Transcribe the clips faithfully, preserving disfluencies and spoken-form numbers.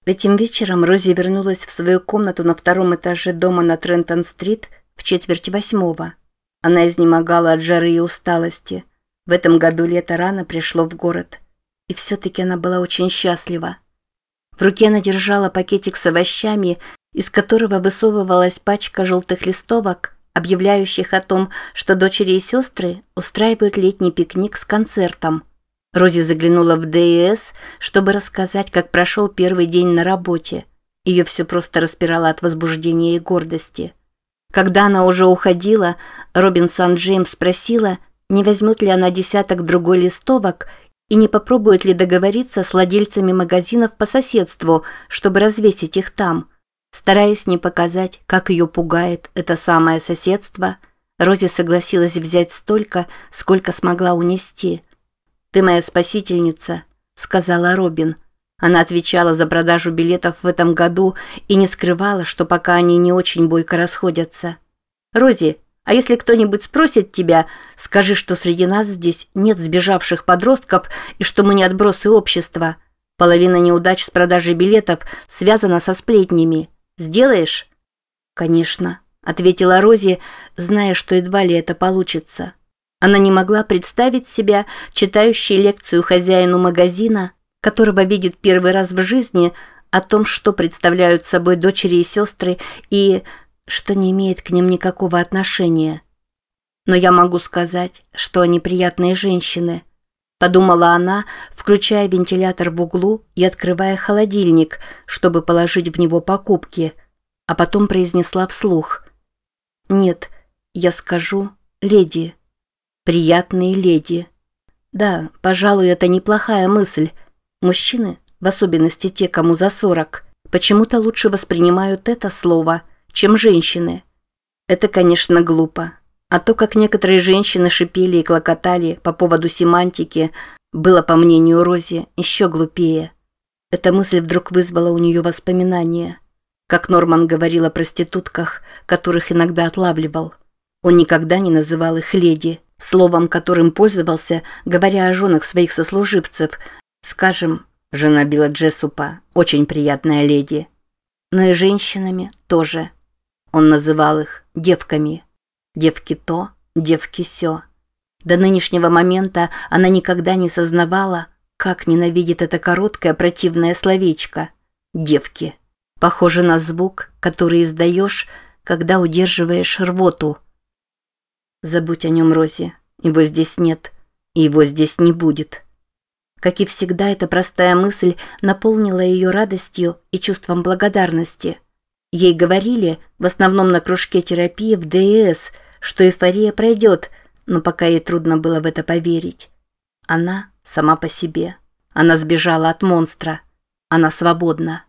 Этим вечером Рози вернулась в свою комнату на втором этаже дома на Трентон-стрит в четверть восьмого. Она изнемогала от жары и усталости. В этом году лето рано пришло в город. И все-таки она была очень счастлива. В руке она держала пакетик с овощами, из которого высовывалась пачка желтых листовок, объявляющих о том, что дочери и сестры устраивают летний пикник с концертом. Рози заглянула в Дэ И Эс, чтобы рассказать, как прошел первый день на работе. Ее все просто распирало от возбуждения и гордости. Когда она уже уходила, Робин Сан-Джеймс спросила, не возьмет ли она десяток другой листовок и не попробует ли договориться с владельцами магазинов по соседству, чтобы развесить их там. Стараясь не показать, как ее пугает это самое соседство, Рози согласилась взять столько, сколько смогла унести. «Ты моя спасительница», — сказала Робин. Она отвечала за продажу билетов в этом году и не скрывала, что пока они не очень бойко расходятся. «Рози, а если кто-нибудь спросит тебя, скажи, что среди нас здесь нет сбежавших подростков и что мы не отбросы общества. Половина неудач с продажей билетов связана со сплетнями. Сделаешь?» «Конечно», — ответила Рози, зная, что едва ли это получится. Она не могла представить себя, читающей лекцию хозяину магазина, которого видит первый раз в жизни, о том, что представляют собой дочери и сестры, и что не имеет к ним никакого отношения. «Но я могу сказать, что они приятные женщины», — подумала она, включая вентилятор в углу и открывая холодильник, чтобы положить в него покупки, а потом произнесла вслух: «Нет, я скажу, леди». Приятные леди. Да, пожалуй, это неплохая мысль. Мужчины, в особенности те, кому за сорок, почему-то лучше воспринимают это слово, чем женщины. Это, конечно, глупо. А то, как некоторые женщины шипели и клокотали по поводу семантики, было, по мнению Рози, еще глупее. Эта мысль вдруг вызвала у нее воспоминания. Как Норман говорил о проститутках, которых иногда отлавливал. Он никогда не называл их леди, словом, которым пользовался, говоря о женах своих сослуживцев. Скажем, жена Билла Джессупа, очень приятная леди. Но и женщинами тоже. Он называл их девками. Девки то, девки сё. До нынешнего момента она никогда не сознавала, как ненавидит это короткое противное словечко. Девки. Похоже на звук, который издаешь, когда удерживаешь рвоту. Забудь о нем, Рози. Его здесь нет, и его здесь не будет. Как и всегда, эта простая мысль наполнила ее радостью и чувством благодарности. Ей говорили, в основном на кружке терапии в Дэ И Эс, что эйфория пройдет, но пока ей трудно было в это поверить. Она сама по себе. Она сбежала от монстра. Она свободна.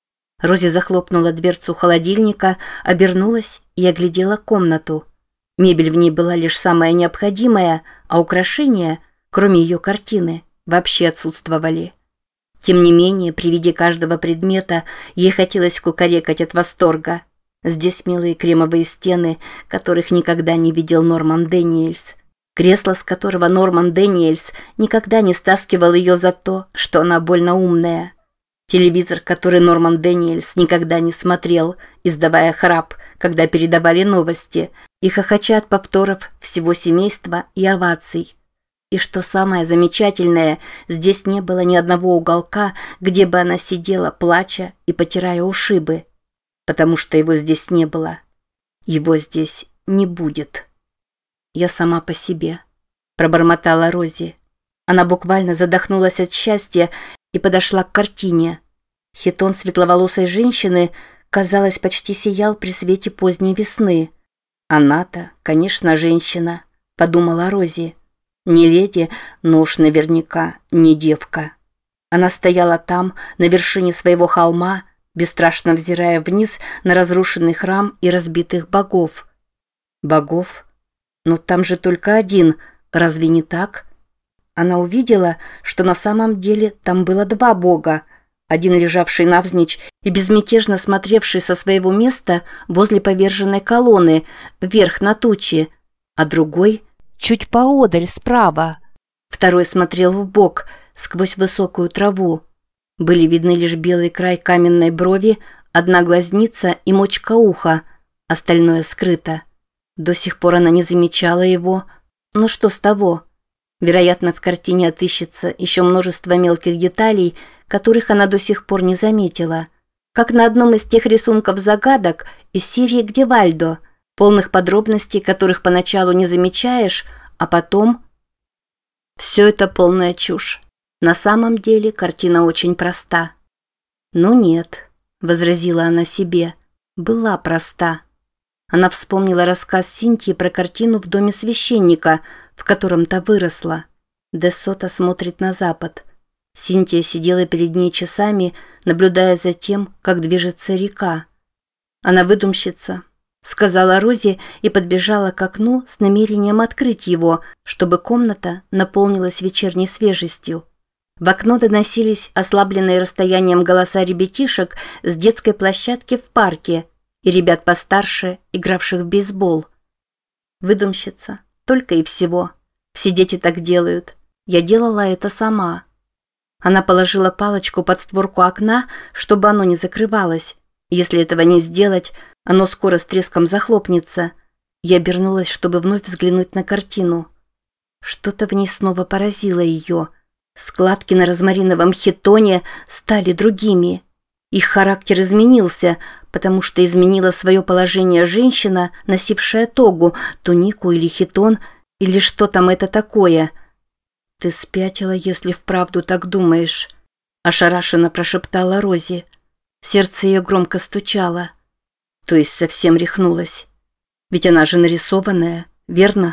Рози захлопнула дверцу холодильника, обернулась и оглядела комнату. Мебель в ней была лишь самая необходимая, а украшения, кроме ее картины, вообще отсутствовали. Тем не менее, при виде каждого предмета ей хотелось кукарекать от восторга. Здесь милые кремовые стены, которых никогда не видел Норман Дэниэльс. Кресло, с которого Норман Дэниэльс никогда не стаскивал ее за то, что она больно умная. Телевизор, который Норман Дэниэльс никогда не смотрел, издавая храп, когда передавали новости, и хохоча от повторов всего семейства и оваций. И что самое замечательное, здесь не было ни одного уголка, где бы она сидела, плача и потирая ушибы. Потому что его здесь не было. Его здесь не будет. «Я сама по себе», – пробормотала Рози. Она буквально задохнулась от счастья и подошла к картине. Хитон светловолосой женщины, казалось, почти сиял при свете поздней весны. «Она-то, конечно, женщина», – подумала Рози. «Не леди, но уж наверняка не девка». Она стояла там, на вершине своего холма, бесстрашно взирая вниз на разрушенный храм и разбитых богов. Богов? Но там же только один, разве не так? Она увидела, что на самом деле там было два бога. Один, лежавший навзничь и безмятежно смотревший со своего места возле поверженной колонны, вверх на тучи, а другой чуть поодаль справа. Второй смотрел вбок, сквозь высокую траву. Были видны лишь белый край каменной брови, одна глазница и мочка уха, остальное скрыто. До сих пор она не замечала его, но что с того? Вероятно, в картине отыщется еще множество мелких деталей, которых она до сих пор не заметила. Как на одном из тех рисунков загадок из серии «Где Вальдо?», полных подробностей, которых поначалу не замечаешь, а потом... Все это полная чушь. На самом деле картина очень проста. «Ну нет», — возразила она себе, — «была проста». Она вспомнила рассказ Синтии про картину в доме священника, в котором та выросла. Де Сото смотрит на запад. Синтия сидела перед ней часами, наблюдая за тем, как движется река. «Она выдумщица», — сказала Рози и подбежала к окну с намерением открыть его, чтобы комната наполнилась вечерней свежестью. В окно доносились ослабленные расстоянием голоса ребятишек с детской площадки в парке и ребят постарше, игравших в бейсбол. Выдумщица, только и всего. Все дети так делают. Я делала это сама. Она положила палочку под створку окна, чтобы оно не закрывалось. Если этого не сделать, оно скоро с треском захлопнется. Я обернулась, чтобы вновь взглянуть на картину. Что-то в ней снова поразило ее. Складки на розмариновом хитоне стали другими. Их характер изменился, потому что изменила свое положение женщина, носившая тогу, тунику или хитон, или что там это такое. «Ты спятила, если вправду так думаешь», – ошарашенно прошептала Рози. Сердце ее громко стучало. То есть совсем рехнулась. Ведь она же нарисованная, верно?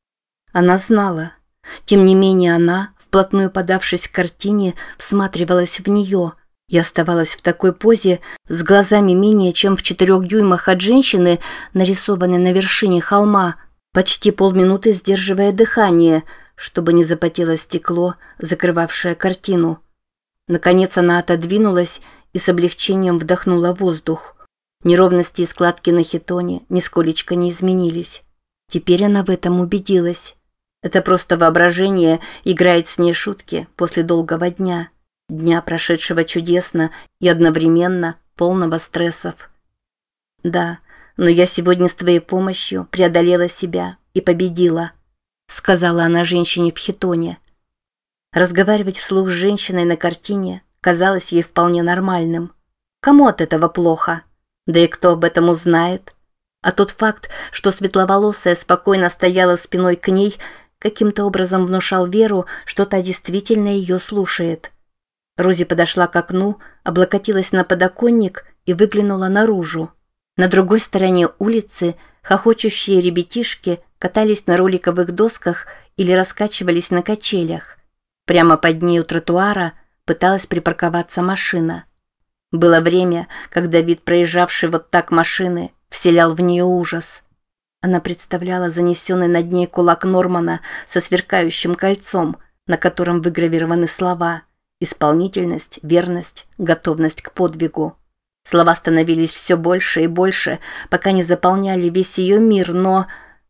Она знала. Тем не менее она, вплотную подавшись к картине, всматривалась в нее и оставалась в такой позе с глазами менее чем в четырех дюймах от женщины, нарисованной на вершине холма, почти полминуты сдерживая дыхание, чтобы не запотело стекло, закрывавшее картину. Наконец она отодвинулась и с облегчением вдохнула воздух. Неровности и складки на хитоне нисколечко не изменились. Теперь она в этом убедилась. Это просто воображение играет с ней шутки после долгого дня. Дня, прошедшего чудесно и одновременно полного стрессов. «Да, но я сегодня с твоей помощью преодолела себя и победила», сказала она женщине в хитоне. Разговаривать вслух с женщиной на картине казалось ей вполне нормальным. Кому от этого плохо? Да и кто об этом узнает? А тот факт, что светловолосая спокойно стояла спиной к ней, каким-то образом внушал веру, что та действительно ее слушает. Рози подошла к окну, облокотилась на подоконник и выглянула наружу. На другой стороне улицы хохочущие ребятишки катались на роликовых досках или раскачивались на качелях. Прямо под ней у тротуара пыталась припарковаться машина. Было время, когда вид проезжавшей вот так машины вселял в нее ужас. Она представляла занесенный над ней кулак Нормана со сверкающим кольцом, на котором выгравированы слова «исполнительность», «верность», «готовность к подвигу». Слова становились все больше и больше, пока не заполняли весь ее мир, но...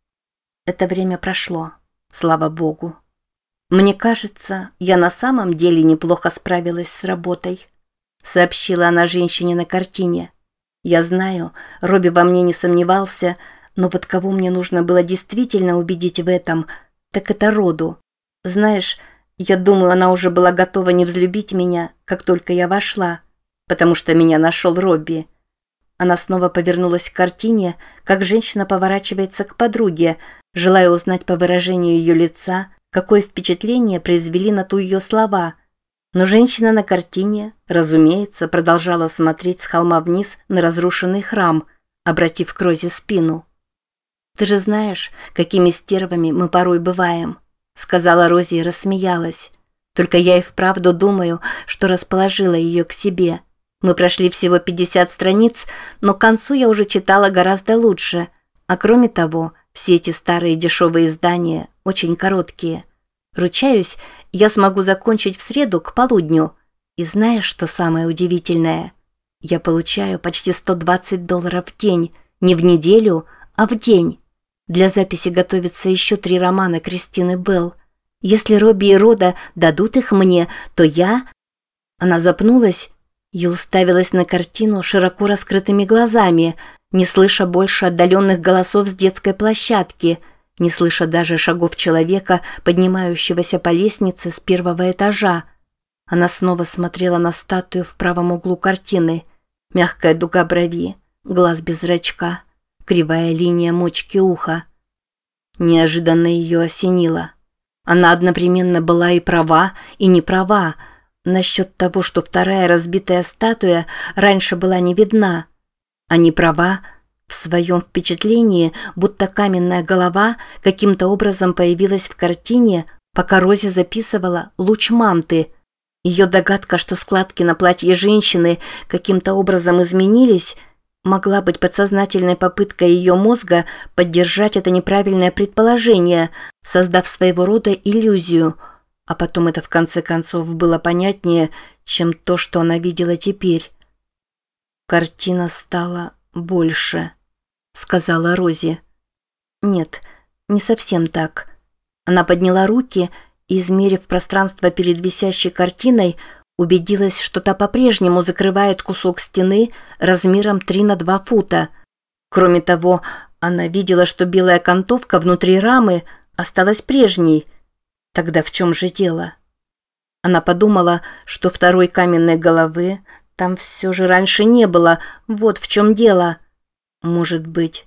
Это время прошло, слава богу. «Мне кажется, я на самом деле неплохо справилась с работой», сообщила она женщине на картине. «Я знаю, Робби во мне не сомневался, но вот кого мне нужно было действительно убедить в этом, так это Роду. Знаешь, я думаю, она уже была готова не взлюбить меня, как только я вошла, потому что меня нашел Робби». Она снова повернулась к картине, как женщина поворачивается к подруге, желая узнать по выражению ее лица, какое впечатление произвели на ту ее слова. Но женщина на картине, разумеется, продолжала смотреть с холма вниз на разрушенный храм, обратив к Розе спину. «Ты же знаешь, какими стервами мы порой бываем», сказала Рози и рассмеялась. «Только я и вправду думаю, что расположила ее к себе. Мы прошли всего пятьдесят страниц, но к концу я уже читала гораздо лучше. А кроме того, все эти старые дешевые издания очень короткие. Ручаюсь, я смогу закончить в среду к полудню. И знаешь, что самое удивительное? Я получаю почти сто двадцать долларов в день. Не в неделю, а в день. Для записи готовятся еще три романа Кристины Белл. Если Робби и Рода дадут их мне, то я... Она запнулась и уставилась на картину широко раскрытыми глазами, не слыша больше отдаленных голосов с детской площадки, не слыша даже шагов человека, поднимающегося по лестнице с первого этажа. Она снова смотрела на статую в правом углу картины. Мягкая дуга брови, глаз без зрачка, кривая линия мочки уха. Неожиданно ее осенило. Она одновременно была и права, и не права насчет того, что вторая разбитая статуя раньше была не видна. А не права в своем впечатлении, будто каменная голова каким-то образом появилась в картине, пока Рози записывала луч манты. Ее догадка, что складки на платье женщины каким-то образом изменились, могла быть подсознательной попыткой ее мозга поддержать это неправильное предположение, создав своего рода иллюзию, а потом это в конце концов было понятнее, чем то, что она видела теперь. «Картина стала больше», — сказала Рози. «Нет, не совсем так». Она подняла руки и, измерив пространство перед висящей картиной, убедилась, что та по-прежнему закрывает кусок стены размером три на два фута. Кроме того, она видела, что белая окантовка внутри рамы осталась прежней. Тогда в чем же дело? Она подумала, что второй каменной головы там все же раньше не было. Вот в чем дело. Может быть.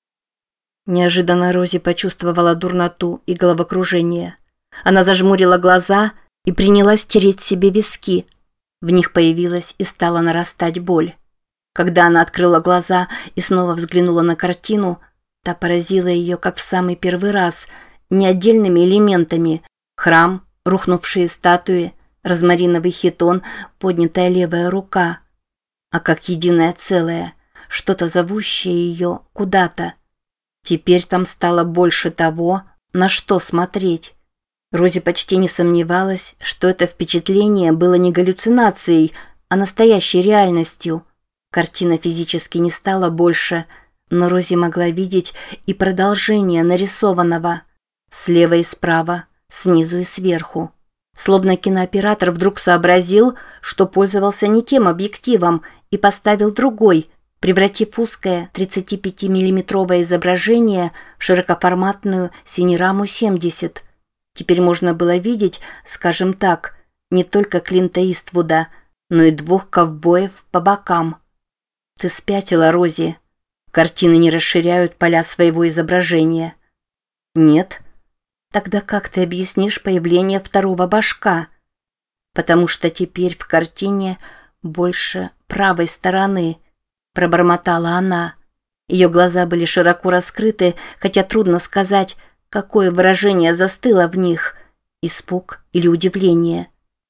Неожиданно Рози почувствовала дурноту и головокружение. Она зажмурила глаза и принялась тереть себе виски. В них появилась и стала нарастать боль. Когда она открыла глаза и снова взглянула на картину, та поразила ее, как в самый первый раз, не отдельными элементами: храм, рухнувшие статуи, розмариновый хитон, поднятая левая рука, а как единое целое, что-то зовущее ее куда-то. Теперь там стало больше того, на что смотреть. Рози почти не сомневалась, что это впечатление было не галлюцинацией, а настоящей реальностью. Картина физически не стала больше, но Рози могла видеть и продолжение нарисованного. Слева и справа, снизу и сверху. Словно кинооператор вдруг сообразил, что пользовался не тем объективом, и поставил другой, превратив узкое тридцатипятимиллиметровое изображение в широкоформатную синераму семьдесят. Теперь можно было видеть, скажем так, не только Клинта Иствуда, но и двух ковбоев по бокам. «Ты спятила, Рози. Картины не расширяют поля своего изображения». «Нет? Тогда как ты объяснишь появление второго башка?» «Потому что теперь в картине больше правой стороны», – пробормотала она. Ее глаза были широко раскрыты, хотя трудно сказать, какое выражение застыло в них – испуг или удивление.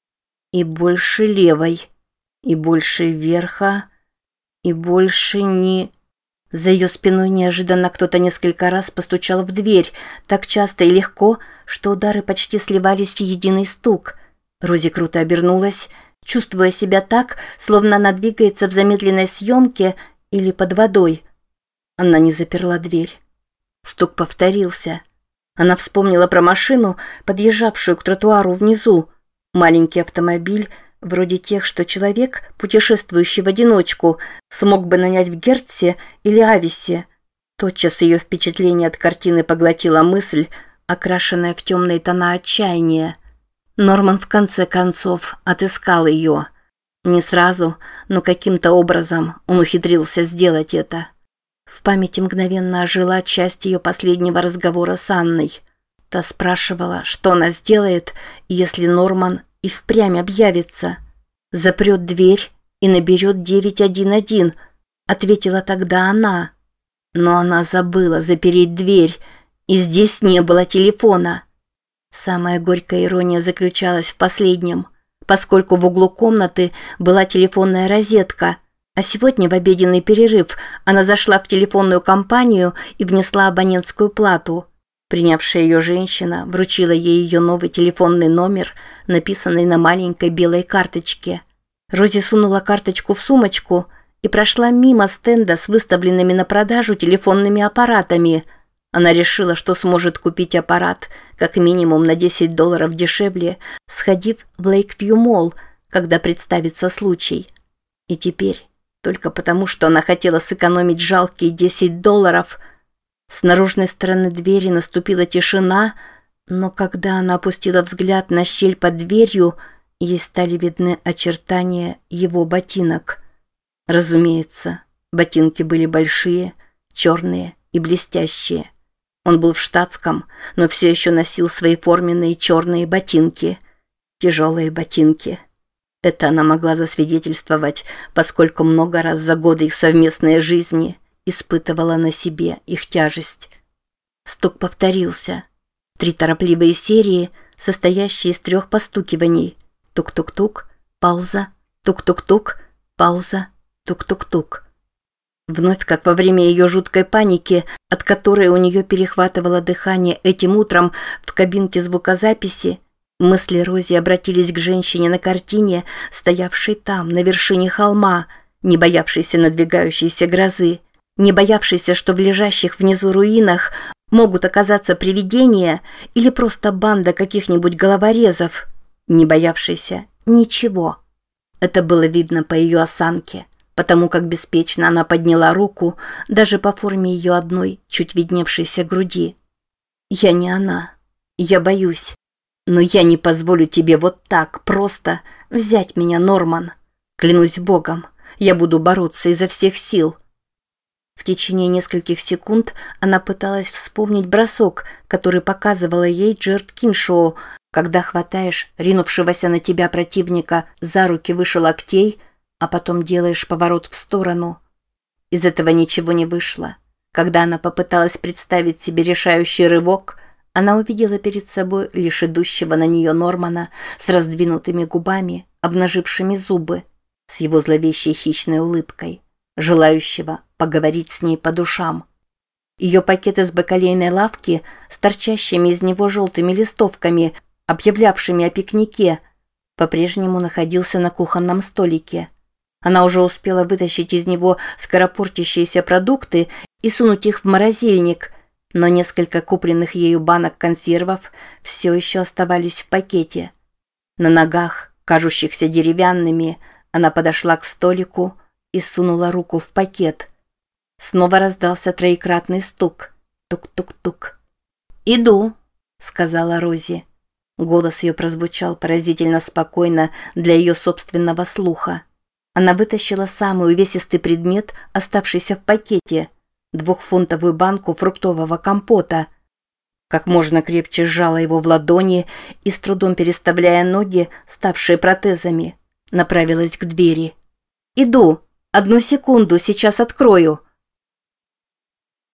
И больше левой, и больше верха, и больше не... За ее спиной неожиданно кто-то несколько раз постучал в дверь, так часто и легко, что удары почти сливались в единый стук. Рози круто обернулась, чувствуя себя так, словно она двигается в замедленной съемке или под водой. Она не заперла дверь. Стук повторился. Она вспомнила про машину, подъезжавшую к тротуару внизу. Маленький автомобиль, вроде тех, что человек, путешествующий в одиночку, смог бы нанять в Гертсе или Ависе. Тотчас ее впечатление от картины поглотила мысль, окрашенная в темные тона отчаяния. Норман в конце концов отыскал ее. Не сразу, но каким-то образом он ухитрился сделать это. В памяти мгновенно ожила часть ее последнего разговора с Анной. Та спрашивала, что она сделает, если Норман и впрямь объявится. «Запрет дверь и наберет девять один один», — ответила тогда она. Но она забыла запереть дверь, и здесь не было телефона. Самая горькая ирония заключалась в последнем, поскольку в углу комнаты была телефонная розетка, а сегодня в обеденный перерыв она зашла в телефонную компанию и внесла абонентскую плату. Принявшая ее женщина вручила ей ее новый телефонный номер, написанный на маленькой белой карточке. Рози сунула карточку в сумочку и прошла мимо стенда с выставленными на продажу телефонными аппаратами. Она решила, что сможет купить аппарат как минимум на десять долларов дешевле, сходив в Лейквью Молл, когда представится случай. И теперь, только потому, что она хотела сэкономить жалкие десять долларов, с наружной стороны двери наступила тишина, но когда она опустила взгляд на щель под дверью, ей стали видны очертания его ботинок. Разумеется, ботинки были большие, черные и блестящие. Он был в штатском, но все еще носил свои форменные черные ботинки. Тяжелые ботинки. Это она могла засвидетельствовать, поскольку много раз за годы их совместной жизни испытывала на себе их тяжесть. Стук повторился. Три торопливые серии, состоящие из трех постукиваний. Тук-тук-тук, пауза, тук-тук-тук, пауза, тук-тук-тук. Вновь, как во время ее жуткой паники, от которой у нее перехватывало дыхание этим утром в кабинке звукозаписи, мысли Рози обратились к женщине на картине, стоявшей там, на вершине холма, не боявшейся надвигающейся грозы, не боявшейся, что в лежащих внизу руинах могут оказаться привидения или просто банда каких-нибудь головорезов, не боявшейся ничего. Это было видно по ее осанке, потому как беспечно она подняла руку, даже по форме ее одной, чуть видневшейся груди. «Я не она. Я боюсь. Но я не позволю тебе вот так просто взять меня, Норман. Клянусь Богом, я буду бороться изо всех сил». В течение нескольких секунд она пыталась вспомнить бросок, который показывала ей Джерд Киншоу, когда хватаешь ринувшегося на тебя противника за руки выше локтей, а потом делаешь поворот в сторону. Из этого ничего не вышло. Когда она попыталась представить себе решающий рывок, она увидела перед собой лишь идущего на нее Нормана с раздвинутыми губами, обнажившими зубы, с его зловещей хищной улыбкой, желающего поговорить с ней по душам. Ее пакет из бакалейной лавки с торчащими из него желтыми листовками, объявлявшими о пикнике, по-прежнему находился на кухонном столике. Она уже успела вытащить из него скоропортящиеся продукты и сунуть их в морозильник, но несколько купленных ею банок консервов все еще оставались в пакете. На ногах, кажущихся деревянными, она подошла к столику и сунула руку в пакет. Снова раздался троекратный стук. Тук-тук-тук. «Иду», — сказала Рози. Голос ее прозвучал поразительно спокойно для ее собственного слуха. Она вытащила самый увесистый предмет, оставшийся в пакете – двухфунтовую банку фруктового компота. Как можно крепче сжала его в ладони и, с трудом переставляя ноги, ставшие протезами, направилась к двери. «Иду! Одну секунду, сейчас открою!»